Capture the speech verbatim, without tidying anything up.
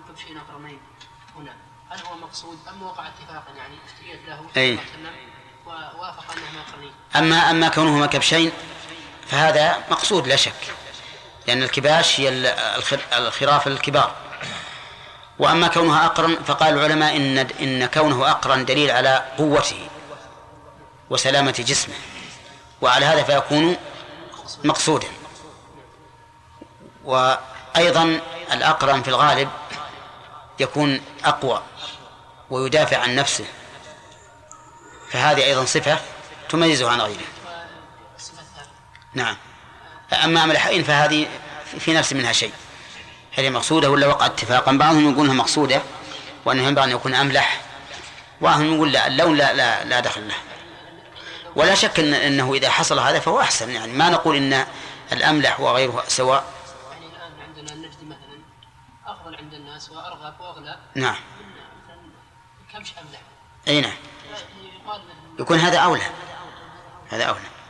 كبشين أقرنين هنا، هل هو مقصود أم وقع اتفاقا يعني اشتريت له أي. ووافق أنهما قرنين؟ أما أما كونهما كبشين فهذا مقصود لا شك، لأن الكباش هي الخراف الكبار. وأما كونها أقرن فقال العلماء إن إن كونه أقرن دليل على قوته وسلامة جسمه، وعلى هذا فيكون مقصودا. وأيضا الأقرن في الغالب يكون أقوى ويدافع عن نفسه، فهذه أيضا صفة تميزه عن غيره. نعم. أما أملحين فهذه في نفس منها شيء، هل هي مقصودة ولا وقع اتفاقا؟ بعضهم يقولها مقصودة وأنه ينبغي أن يكون أملح، وبعضهم يقول لا، اللون لا, لا, لا دخل له. ولا شك إن أنه إذا حصل هذا فهو أحسن، يعني ما نقول إن الأملح وغيره سواء. يعني الآن عندنا النجد مثلا أفضل عند الناس وأرغب وأغلى. نعم. كمش أملح. أي نعم. يكون هذا أولى، هذا أولى.